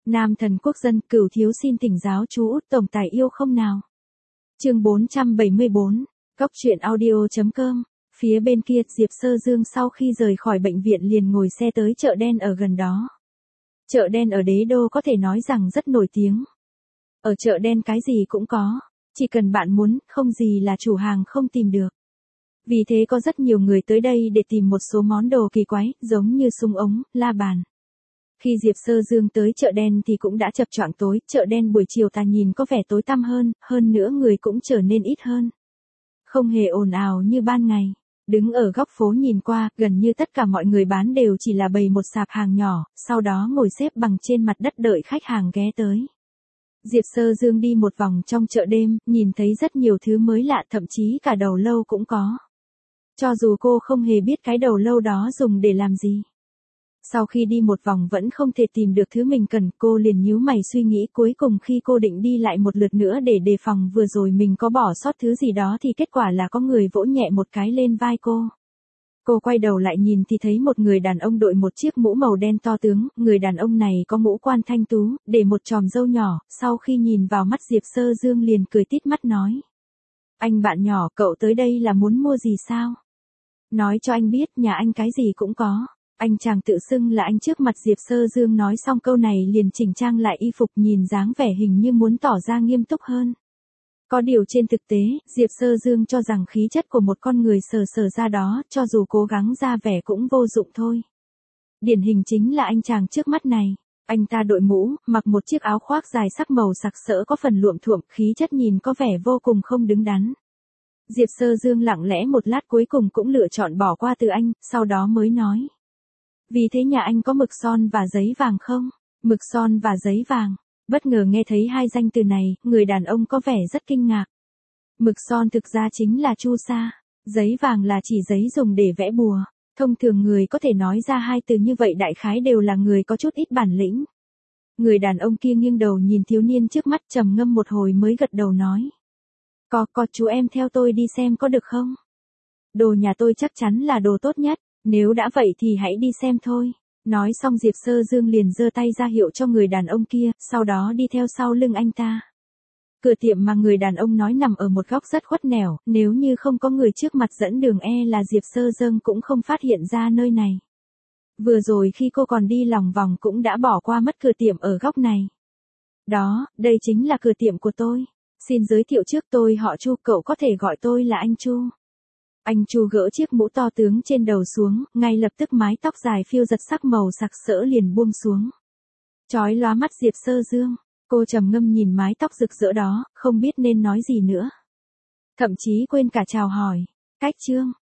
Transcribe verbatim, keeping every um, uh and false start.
Nam thần quốc dân, Cửu thiếu xin thỉnh giáo chú Út tổng tài yêu không nào. Chương bốn trăm bảy mươi bốn, Góc truyện audio chấm com. Phía bên kia, Diệp Sơ Dương sau khi rời khỏi bệnh viện liền ngồi xe tới chợ đen ở gần đó. Chợ đen ở Đế Đô có thể nói rằng rất nổi tiếng. Ở chợ đen cái gì cũng có, chỉ cần bạn muốn, không gì là chủ hàng không tìm được. Vì thế có rất nhiều người tới đây để tìm một số món đồ kỳ quái, giống như súng ống, la bàn. Khi Diệp Sơ Dương tới chợ đen thì cũng đã chập choạng tối, chợ đen buổi chiều ta nhìn có vẻ tối tăm hơn, hơn nữa người cũng trở nên ít hơn. Không hề ồn ào như ban ngày. Đứng ở góc phố nhìn qua, gần như tất cả mọi người bán đều chỉ là bày một sạp hàng nhỏ, sau đó ngồi xếp bằng trên mặt đất đợi khách hàng ghé tới. Diệp Sơ Dương đi một vòng trong chợ đêm, nhìn thấy rất nhiều thứ mới lạ, thậm chí cả đầu lâu cũng có. Cho dù cô không hề biết cái đầu lâu đó dùng để làm gì. Sau khi đi một vòng vẫn không thể tìm được thứ mình cần, cô liền nhíu mày suy nghĩ, cuối cùng khi cô định đi lại một lượt nữa để đề phòng vừa rồi mình có bỏ sót thứ gì đó thì kết quả là có người vỗ nhẹ một cái lên vai cô. Cô quay đầu lại nhìn thì thấy một người đàn ông đội một chiếc mũ màu đen to tướng, người đàn ông này có ngũ quan thanh tú, để một chòm râu nhỏ, sau khi nhìn vào mắt Diệp Sơ Dương liền cười tít mắt nói. Anh bạn nhỏ, cậu tới đây là muốn mua gì sao? Nói cho anh biết, nhà anh cái gì cũng có. Anh chàng tự xưng là anh trước mặt Diệp Sơ Dương nói xong câu này liền chỉnh trang lại y phục, nhìn dáng vẻ hình như muốn tỏ ra nghiêm túc hơn. Có điều trên thực tế, Diệp Sơ Dương cho rằng khí chất của một con người sờ sờ ra đó, cho dù cố gắng ra vẻ cũng vô dụng thôi. Điển hình chính là anh chàng trước mắt này. Anh ta đội mũ, mặc một chiếc áo khoác dài sắc màu sặc sỡ có phần luộm thuộm, khí chất nhìn có vẻ vô cùng không đứng đắn. Diệp Sơ Dương lặng lẽ một lát cuối cùng cũng lựa chọn bỏ qua từ anh, sau đó mới nói. Vì thế nhà anh có mực son và giấy vàng không? Mực son và giấy vàng. Bất ngờ nghe thấy hai danh từ này, người đàn ông có vẻ rất kinh ngạc. Mực son thực ra chính là chu sa, giấy vàng là chỉ giấy dùng để vẽ bùa. Thông thường người có thể nói ra hai từ như vậy đại khái đều là người có chút ít bản lĩnh. Người đàn ông kia nghiêng đầu nhìn thiếu niên trước mắt trầm ngâm một hồi mới gật đầu nói. Có, có chú em theo tôi đi xem có được không? Đồ nhà tôi chắc chắn là đồ tốt nhất. Nếu đã vậy thì hãy đi xem thôi. Nói xong Diệp Sơ Dương liền giơ tay ra hiệu cho người đàn ông kia, sau đó đi theo sau lưng anh ta. Cửa tiệm mà người đàn ông nói nằm ở một góc rất khuất nẻo, nếu như không có người trước mặt dẫn đường e là Diệp Sơ Dương cũng không phát hiện ra nơi này. Vừa rồi khi cô còn đi lòng vòng cũng đã bỏ qua mất cửa tiệm ở góc này. Đó, đây chính là cửa tiệm của tôi. Xin giới thiệu trước, tôi họ Chu, cậu có thể gọi tôi là anh Chu. Anh Chu gỡ chiếc mũ to tướng trên đầu xuống, ngay lập tức mái tóc dài phiêu giật sắc màu sặc sỡ liền buông xuống. Chói lóa mắt Diệp Sơ Dương, cô trầm ngâm nhìn mái tóc rực rỡ đó, không biết nên nói gì nữa. Thậm chí quên cả chào hỏi. Cách chương,